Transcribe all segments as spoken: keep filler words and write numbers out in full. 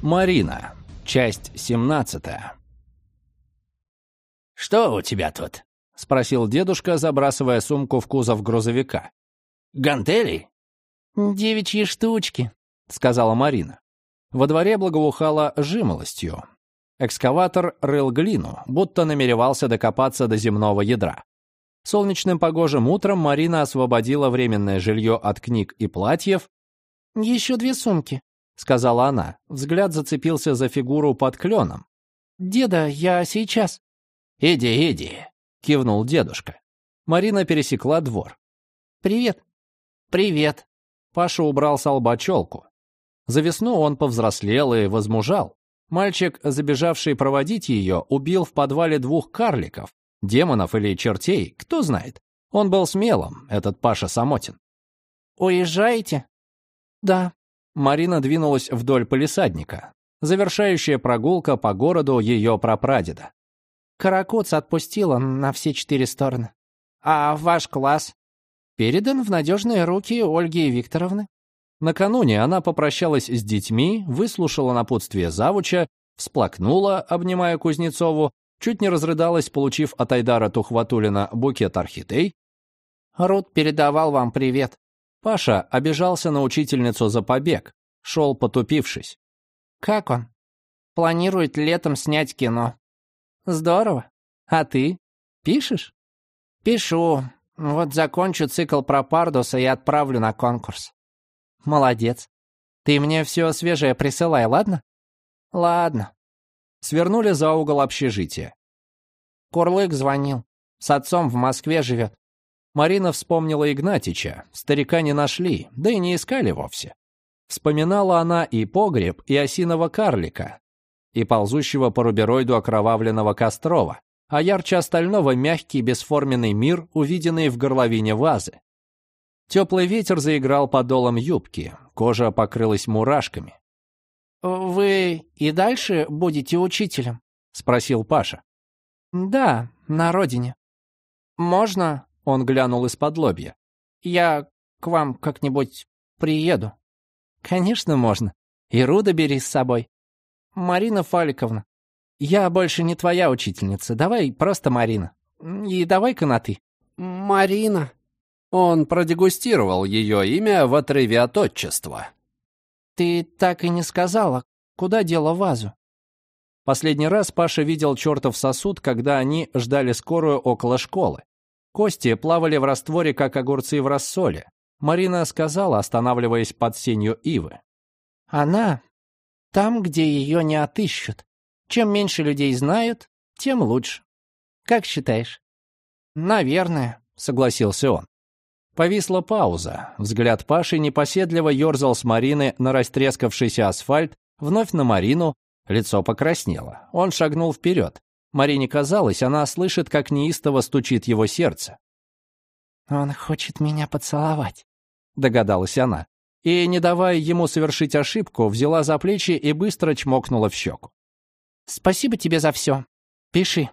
Марина. Часть семнадцатая. «Что у тебя тут?» — спросил дедушка, забрасывая сумку в кузов грузовика. «Гантели?» «Девичьи штучки», — сказала Марина. Во дворе благоухало жимолостью. Экскаватор рыл глину, будто намеревался докопаться до земного ядра. Солнечным погожим утром Марина освободила временное жилье от книг и платьев. «Еще две сумки», — сказала она. Взгляд зацепился за фигуру под кленом. «Деда, я сейчас». «Иди, иди», — кивнул дедушка. Марина пересекла двор. «Привет». «Привет». Паша убрал с лба челку. За весну он повзрослел и возмужал. Мальчик, забежавший проводить ее, убил в подвале двух карликов. Демонов или чертей, кто знает. Он был смелым, этот Паша Самотин. «Уезжаете?» «Да». Марина двинулась вдоль палисадника. Завершающая прогулка по городу ее прапрадеда. «Каракуц отпустила на все четыре стороны». «А ваш класс?» «Передан в надежные руки Ольги Викторовны». Накануне она попрощалась с детьми, выслушала напутствие завуча, всплакнула, обнимая Кузнецову, чуть не разрыдалась, получив от Айдара Тухватуллина букет орхидей. «Рут передавал вам привет». Паша обижался на учительницу за побег, шел потупившись. «Как он?» «Планирует летом снять кино». «Здорово. А ты? Пишешь?» «Пишу. Вот закончу цикл про Пардуса и отправлю на конкурс». «Молодец. Ты мне все свежее присылай, ладно?» «Ладно». Свернули за угол общежития. Курлык звонил. С отцом в Москве живет. Марина вспомнила Игнатича. Старика не нашли, да и не искали вовсе. Вспоминала она и погреб, и осиного карлика, и ползущего по рубероиду окровавленного Кострова, а ярче остального мягкий бесформенный мир, увиденный в горловине вазы. Теплый ветер заиграл подолом юбки, кожа покрылась мурашками. «Вы и дальше будете учителем?» — спросил Паша. «Да, на родине». «Можно?» — он глянул из-под лобья. «Я к вам как-нибудь приеду». «Конечно, можно. И Руда бери с собой». «Марина Фаликовна, я больше не твоя учительница. Давай просто Марина. И давай-ка на «ты». «Марина». Он продегустировал ее имя в отрыве от отчества. «Ты так и не сказала, куда дела вазу?» Последний раз Паша видел чертов сосуд, когда они ждали скорую около школы. Кости плавали в растворе, как огурцы в рассоле. Марина сказала, останавливаясь под сенью ивы. «Она там, где ее не отыщут. Чем меньше людей знают, тем лучше. Как считаешь?» «Наверное», — согласился он. Повисла пауза. Взгляд Паши непоседливо ерзал с Марины на растрескавшийся асфальт, вновь на Марину. Лицо покраснело. Он шагнул вперед. Марине казалось, она слышит, как неистово стучит его сердце. «Он хочет меня поцеловать», — догадалась она. И, не давая ему совершить ошибку, взяла за плечи и быстро чмокнула в щеку. «Спасибо тебе за все. Пиши».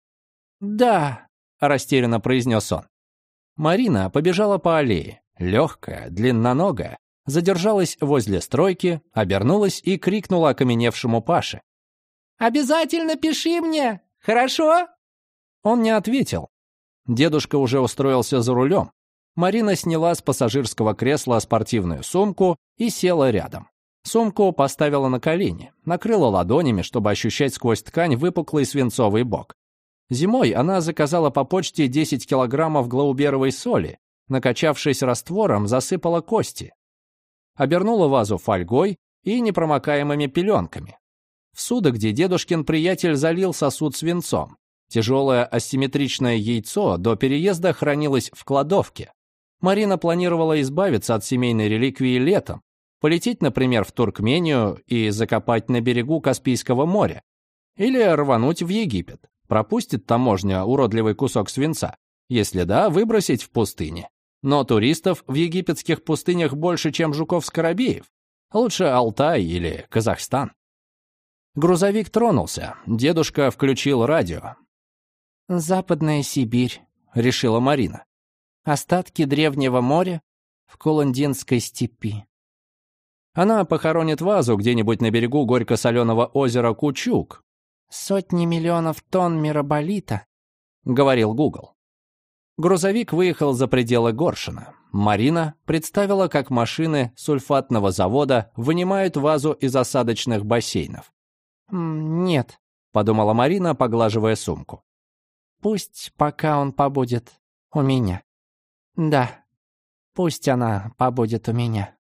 «Да», — растерянно произнес он. Марина побежала по аллее, легкая, длинноногая, задержалась возле стройки, обернулась и крикнула окаменевшему Паше. «Обязательно пиши мне, хорошо?» Он не ответил. Дедушка уже устроился за рулем. Марина сняла с пассажирского кресла спортивную сумку и села рядом. Сумку поставила на колени, накрыла ладонями, чтобы ощущать сквозь ткань выпуклый свинцовый бок. Зимой она заказала по почте десять килограммов глауберовой соли, накачавшись раствором, засыпала кости. Обернула вазу фольгой и непромокаемыми пеленками. В суды, где дедушкин приятель залил сосуд свинцом. Тяжелое асимметричное яйцо до переезда хранилось в кладовке. Марина планировала избавиться от семейной реликвии летом, полететь, например, в Туркмению и закопать на берегу Каспийского моря. Или рвануть в Египет. Пропустит таможня уродливый кусок свинца? Если да, выбросить в пустыне. Но туристов в египетских пустынях больше, чем жуков-скоробеев. Лучше Алтай или Казахстан. Грузовик тронулся. Дедушка включил радио. «Западная Сибирь», — решила Марина. «Остатки древнего моря в Куландинской степи». Она похоронит вазу где-нибудь на берегу горько-соленого озера Кучук. «Сотни миллионов тонн мираболита», — говорил Гугл. Грузовик выехал за пределы Горшина. Марина представила, как машины сульфатного завода вынимают вазу из осадочных бассейнов. «Нет», — подумала Марина, поглаживая сумку. «Пусть пока он побудет у меня. Да, пусть она побудет у меня».